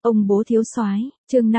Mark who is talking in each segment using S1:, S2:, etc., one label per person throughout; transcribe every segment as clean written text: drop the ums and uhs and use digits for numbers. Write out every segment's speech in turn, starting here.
S1: Ông bố thiếu soái, chương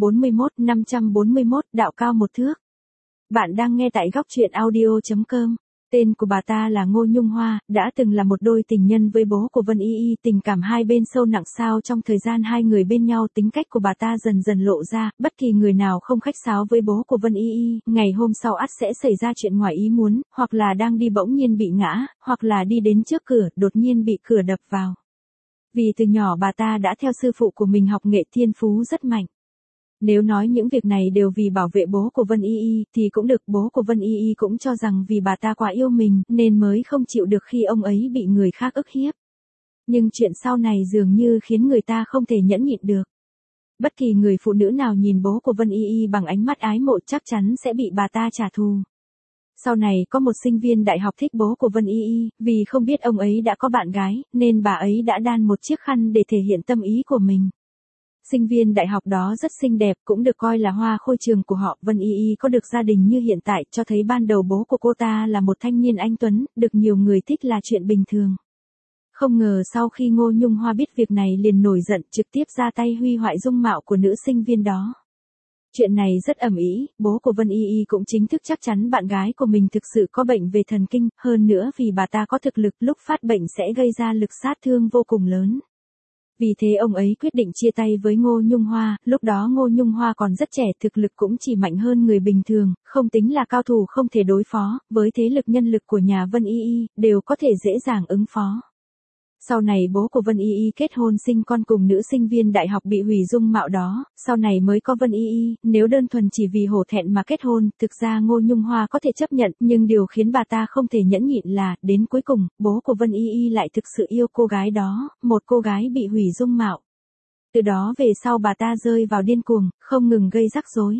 S1: 541, đạo cao một thước. Bạn đang nghe tại góc truyện audio.com. Tên của bà ta là Ngô Nhung Hoa, đã từng là một đôi tình nhân với bố của Vân Y Y, tình cảm hai bên sâu nặng sao trong thời gian hai người bên nhau tính cách của bà ta dần dần lộ ra, bất kỳ người nào không khách sáo với bố của Vân Y Y, ngày hôm sau ắt sẽ xảy ra chuyện ngoài ý muốn, hoặc là đang đi bỗng nhiên bị ngã, hoặc là đi đến trước cửa, đột nhiên bị cửa đập vào. Vì từ nhỏ bà ta đã theo sư phụ của mình học nghệ thiên phú rất mạnh. Nếu nói những việc này đều vì bảo vệ bố của Vân Y Y thì cũng được, bố của Vân Y Y cũng cho rằng vì bà ta quá yêu mình nên mới không chịu được khi ông ấy bị người khác ức hiếp. Nhưng chuyện sau này dường như khiến người ta không thể nhẫn nhịn được. Bất kỳ người phụ nữ nào nhìn bố của Vân Y Y bằng ánh mắt ái mộ chắc chắn sẽ bị bà ta trả thù. Sau này có một sinh viên đại học thích bố của Vân Y Y, vì không biết ông ấy đã có bạn gái, nên bà ấy đã đan một chiếc khăn để thể hiện tâm ý của mình. Sinh viên đại học đó rất xinh đẹp, cũng được coi là hoa khôi trường của họ. Vân Y Y có được gia đình như hiện tại, cho thấy ban đầu bố của cô ta là một thanh niên anh tuấn, được nhiều người thích là chuyện bình thường. Không ngờ sau khi Ngô Nhung Hoa biết việc này liền nổi giận, trực tiếp ra tay hủy hoại dung mạo của nữ sinh viên đó. Chuyện này rất ầm ĩ, bố của Vân Y Y cũng chính thức chắc chắn bạn gái của mình thực sự có bệnh về thần kinh, hơn nữa vì bà ta có thực lực lúc phát bệnh sẽ gây ra lực sát thương vô cùng lớn. Vì thế ông ấy quyết định chia tay với Ngô Nhung Hoa, lúc đó Ngô Nhung Hoa còn rất trẻ, thực lực cũng chỉ mạnh hơn người bình thường, không tính là cao thủ không thể đối phó, với thế lực nhân lực của nhà Vân Y Y, đều có thể dễ dàng ứng phó. Sau này bố của Vân Y Y kết hôn sinh con cùng nữ sinh viên đại học bị hủy dung mạo đó, sau này mới có Vân Y Y, nếu đơn thuần chỉ vì hổ thẹn mà kết hôn, thực ra Ngô Nhung Hoa có thể chấp nhận, nhưng điều khiến bà ta không thể nhẫn nhịn là, đến cuối cùng, bố của Vân Y Y lại thực sự yêu cô gái đó, một cô gái bị hủy dung mạo. Từ đó về sau bà ta rơi vào điên cuồng, không ngừng gây rắc rối.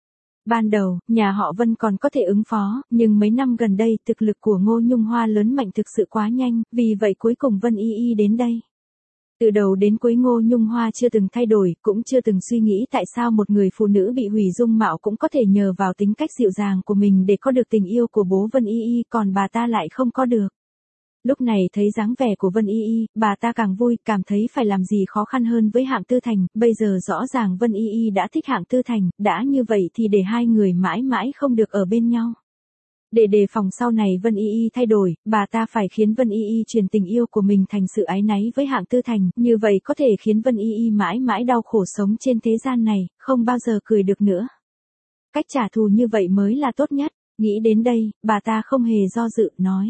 S1: Ban đầu, nhà họ Vân còn có thể ứng phó, nhưng mấy năm gần đây thực lực của Ngô Nhung Hoa lớn mạnh thực sự quá nhanh, vì vậy cuối cùng Vân Y Y đến đây. Từ đầu đến cuối Ngô Nhung Hoa chưa từng thay đổi, cũng chưa từng suy nghĩ tại sao một người phụ nữ bị hủy dung mạo cũng có thể nhờ vào tính cách dịu dàng của mình để có được tình yêu của bố Vân Y Y, còn bà ta lại không có được. Lúc này thấy dáng vẻ của Vân Y Y, bà ta càng vui, cảm thấy phải làm gì khó khăn hơn với Hạng Tư Thành, bây giờ rõ ràng Vân Y Y đã thích Hạng Tư Thành, đã như vậy thì để hai người mãi mãi không được ở bên nhau. Để đề phòng sau này Vân Y Y thay đổi, bà ta phải khiến Vân Y Y truyền tình yêu của mình thành sự áy náy với Hạng Tư Thành, như vậy có thể khiến Vân Y Y mãi mãi đau khổ sống trên thế gian này, không bao giờ cười được nữa. Cách trả thù như vậy mới là tốt nhất, nghĩ đến đây, bà ta không hề do dự, nói.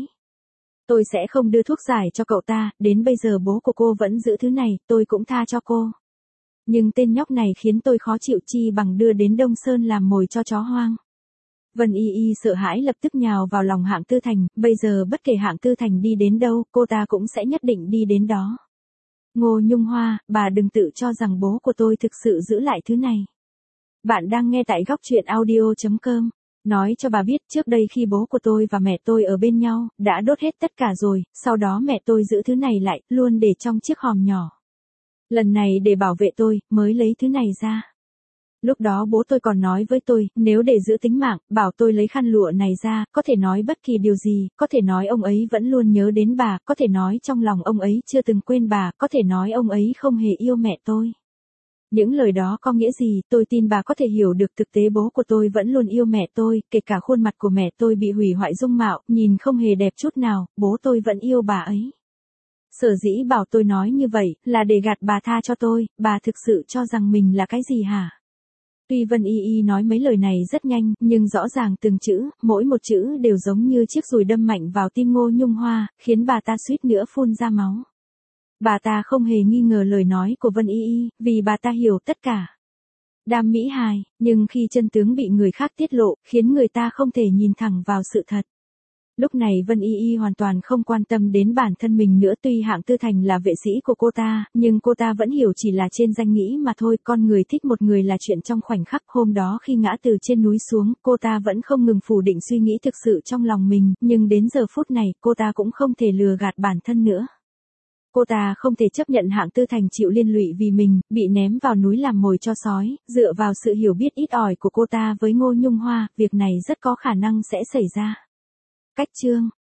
S1: Tôi sẽ không đưa thuốc giải cho cậu ta, đến bây giờ bố của cô vẫn giữ thứ này, tôi cũng tha cho cô. Nhưng tên nhóc này khiến tôi khó chịu, chi bằng đưa đến Đông Sơn làm mồi cho chó hoang. Vân Y Y sợ hãi lập tức nhào vào lòng Hạng Tư Thành, bây giờ bất kể Hạng Tư Thành đi đến đâu, cô ta cũng sẽ nhất định đi đến đó. Ngô Nhung Hoa, bà đừng tự cho rằng bố của tôi thực sự giữ lại thứ này. Bạn đang nghe tại góc truyện audio.com. Nói cho bà biết, trước đây khi bố của tôi và mẹ tôi ở bên nhau, đã đốt hết tất cả rồi, sau đó mẹ tôi giữ thứ này lại, luôn để trong chiếc hòm nhỏ. Lần này để bảo vệ tôi, mới lấy thứ này ra. Lúc đó bố tôi còn nói với tôi, nếu để giữ tính mạng, bảo tôi lấy khăn lụa này ra, có thể nói bất kỳ điều gì, có thể nói ông ấy vẫn luôn nhớ đến bà, có thể nói trong lòng ông ấy chưa từng quên bà, có thể nói ông ấy không hề yêu mẹ tôi. Những lời đó có nghĩa gì, tôi tin bà có thể hiểu được, thực tế bố của tôi vẫn luôn yêu mẹ tôi, kể cả khuôn mặt của mẹ tôi bị hủy hoại dung mạo, nhìn không hề đẹp chút nào, bố tôi vẫn yêu bà ấy. Sở dĩ bảo tôi nói như vậy, là để gạt bà tha cho tôi, bà thực sự cho rằng mình là cái gì hả? Tuy Vân Y Y nói mấy lời này rất nhanh, nhưng rõ ràng từng chữ, mỗi một chữ đều giống như chiếc dùi đâm mạnh vào tim Ngô Nhung Hoa, khiến bà ta suýt nữa phun ra máu. Bà ta không hề nghi ngờ lời nói của Vân Y Y, vì bà ta hiểu tất cả. Đam mỹ hài, nhưng khi chân tướng bị người khác tiết lộ, khiến người ta không thể nhìn thẳng vào sự thật. Lúc này Vân Y Y hoàn toàn không quan tâm đến bản thân mình nữa, tuy Hạng Tư Thành là vệ sĩ của cô ta, nhưng cô ta vẫn hiểu chỉ là trên danh nghĩa mà thôi, con người thích một người là chuyện trong khoảnh khắc. Hôm đó khi ngã từ trên núi xuống, cô ta vẫn không ngừng phủ định suy nghĩ thực sự trong lòng mình, nhưng đến giờ phút này, cô ta cũng không thể lừa gạt bản thân nữa. Cô ta không thể chấp nhận Hạng Tư Thành chịu liên lụy vì mình, bị ném vào núi làm mồi cho sói, dựa vào sự hiểu biết ít ỏi của cô ta với Ngô Nhung Hoa, việc này rất có khả năng sẽ xảy ra. Cách chương